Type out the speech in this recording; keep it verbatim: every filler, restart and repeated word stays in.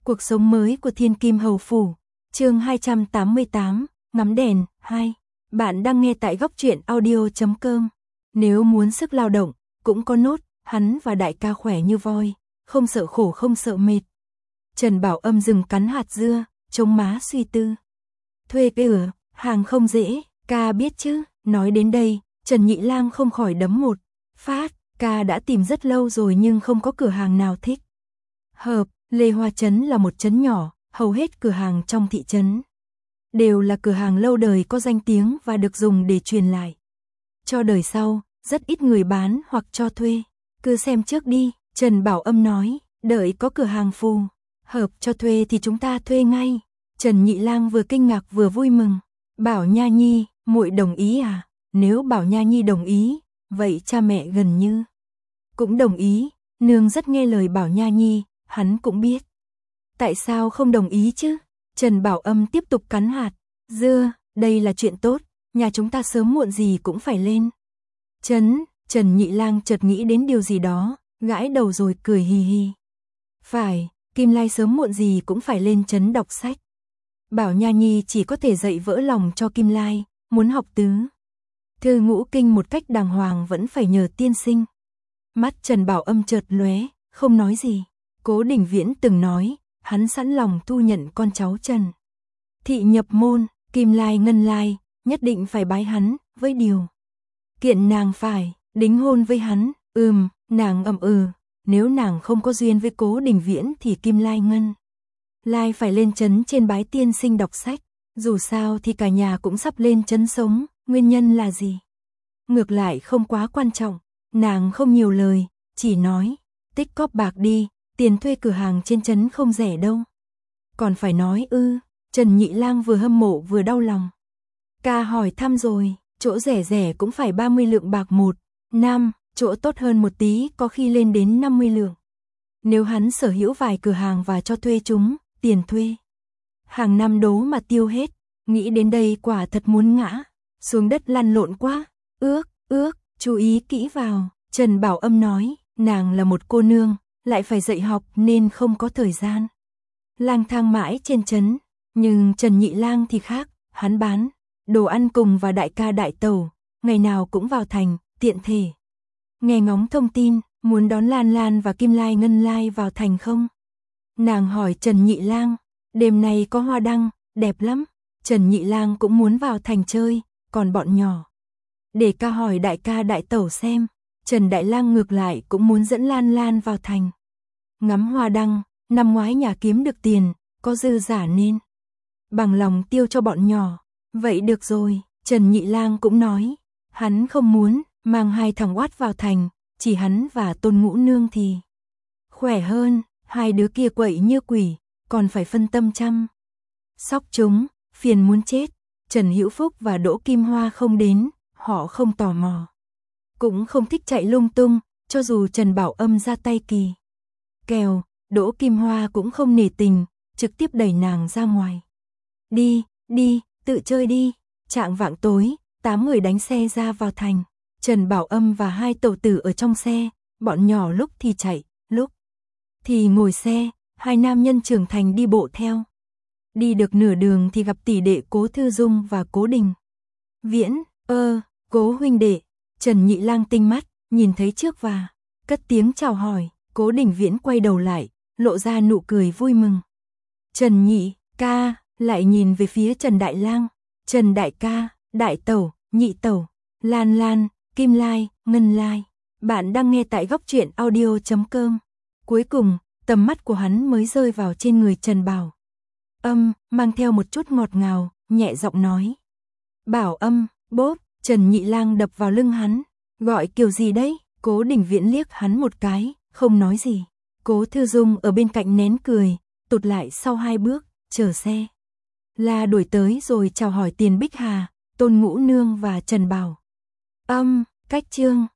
Cuộc sống mới của Thiên Kim Hầu Phủ, chương hai trăm tám mươi tám, ngắm đèn, hai. Bạn đang nghe tại góc truyện audio chấm com. Nếu muốn sức lao động, cũng có nốt, hắn và đại ca khỏe như voi, không sợ khổ không sợ mệt. Trần Bảo Âm dừng cắn hạt dưa, chống má suy tư. Thuê cửa, hàng không dễ, ca biết chứ. Nói đến đây, Trần Nhị Lang không khỏi đấm một phát, ca đã tìm rất lâu rồi nhưng không có cửa hàng nào thích hợp. Lê Hoa Trấn là một trấn nhỏ, hầu hết cửa hàng trong thị trấn đều là cửa hàng lâu đời có danh tiếng và được dùng để truyền lại cho đời sau, rất ít người bán hoặc cho thuê. Cứ xem trước đi, Trần Bảo Âm nói, đợi có cửa hàng phù hợp cho thuê thì chúng ta thuê ngay. Trần Nhị Lang vừa kinh ngạc vừa vui mừng. Bảo Nha Nhi, muội đồng ý à? Nếu Bảo Nha Nhi đồng ý, vậy cha mẹ gần như cũng đồng ý. Nương rất nghe lời Bảo Nha Nhi, hắn cũng biết. Tại sao không đồng ý chứ? Trần Bảo Âm tiếp tục cắn hạt dưa, đây là chuyện tốt, nhà chúng ta sớm muộn gì cũng phải lên trấn. Trần Nhị Lang chợt nghĩ đến điều gì đó, gãi đầu rồi cười hì hì. Phải, Kim Lai sớm muộn gì cũng phải lên trấn đọc sách. Bảo Nha Nhi chỉ có thể dạy vỡ lòng cho Kim Lai, muốn học tứ thư ngũ kinh một cách đàng hoàng vẫn phải nhờ tiên sinh. Mắt Trần Bảo Âm chợt lóe, không nói gì. Cố Đình Viễn từng nói, hắn sẵn lòng thu nhận con cháu Trần thị nhập môn, Kim Lai Ngân Lai, nhất định phải bái hắn, với điều kiện nàng phải đính hôn với hắn. Ừm, nàng ậm ừ, nếu nàng không có duyên với Cố Đình Viễn thì Kim Lai Ngân Lai phải lên trấn trên bái tiên sinh đọc sách. Dù sao thì cả nhà cũng sắp lên trấn sống, nguyên nhân là gì? Ngược lại không quá quan trọng, nàng không nhiều lời, chỉ nói, tích cóp bạc đi, tiền thuê cửa hàng trên trấn không rẻ đâu. Còn phải nói ư? Trần Nhị Lang vừa hâm mộ vừa đau lòng. Ca hỏi thăm rồi, chỗ rẻ rẻ cũng phải ba mươi lượng bạc một năm, chỗ tốt hơn một tí có khi lên đến năm mươi lượng. Nếu hắn sở hữu vài cửa hàng và cho thuê chúng, tiền thuê hàng năm đố mà tiêu hết. Nghĩ đến đây quả thật muốn ngã xuống đất lăn lộn quá. Ước, ước, chú ý kỹ vào. Trần Bảo Âm nói, nàng là một cô nương, lại phải dạy học nên không có thời gian lang thang mãi trên trấn. Nhưng Trần Nhị Lang thì khác, hắn bán đồ ăn cùng và đại ca đại tẩu, ngày nào cũng vào thành, tiện thể nghe ngóng thông tin, muốn đón Lan Lan và Kim Lai Ngân Lai vào thành không? Nàng hỏi Trần Nhị Lang, đêm nay có hoa đăng, đẹp lắm. Trần Nhị Lang cũng muốn vào thành chơi, còn bọn nhỏ để ca hỏi đại ca đại tẩu xem. Trần Đại Lang ngược lại cũng muốn dẫn Lan Lan vào thành ngắm hoa đăng. Năm ngoái nhà kiếm được tiền, có dư giả nên bằng lòng tiêu cho bọn nhỏ. Vậy được rồi, Trần Nhị Lang cũng nói, hắn không muốn mang hai thằng oát vào thành, chỉ hắn và Tôn Ngũ Nương thì khỏe hơn. Hai đứa kia quậy như quỷ, còn phải phân tâm chăm sóc chúng, phiền muốn chết. Trần Hữu Phúc và Đỗ Kim Hoa không đến, họ không tò mò, cũng không thích chạy lung tung, cho dù Trần Bảo Âm ra tay kỳ kèo, Đỗ Kim Hoa cũng không nể tình, trực tiếp đẩy nàng ra ngoài. Đi, đi, tự chơi đi. Chạng vạng tối, tám người đánh xe ra vào thành. Trần Bảo Âm và hai tẩu tử ở trong xe, bọn nhỏ lúc thì chạy, lúc thì ngồi xe, hai nam nhân trưởng thành đi bộ theo. Đi được nửa đường thì gặp tỷ đệ Cố Thư Dung và Cố Đình Viễn. Ơ, Cố huynh đệ. Trần Nhị Lang tinh mắt, nhìn thấy trước và cất tiếng chào hỏi. Cố Đình Viễn quay đầu lại, lộ ra nụ cười vui mừng. Trần Nhị ca, lại nhìn về phía Trần Đại Lang. Trần Đại ca, Đại tẩu, Nhị tẩu, Lan Lan, Kim Lai, Ngân Lai. Bạn đang nghe tại góc truyện audio chấm com. Cuối cùng, tầm mắt của hắn mới rơi vào trên người Trần Bảo Âm, mang theo một chút ngọt ngào, nhẹ giọng nói. Bảo Âm, bốp. Trần Nhị Lang đập vào lưng hắn, gọi kiểu gì đấy? Cố Đình Viễn liếc hắn một cái, không nói gì. Cố Thư Dung ở bên cạnh nén cười, tụt lại sau hai bước, chờ xe là đuổi tới rồi chào hỏi Tiền Bích Hà, Tôn Ngũ Nương và Trần Bảo Âm. Cách chương